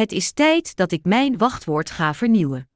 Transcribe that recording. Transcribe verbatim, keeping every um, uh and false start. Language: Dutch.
Het is tijd dat ik mijn wachtwoord ga vernieuwen.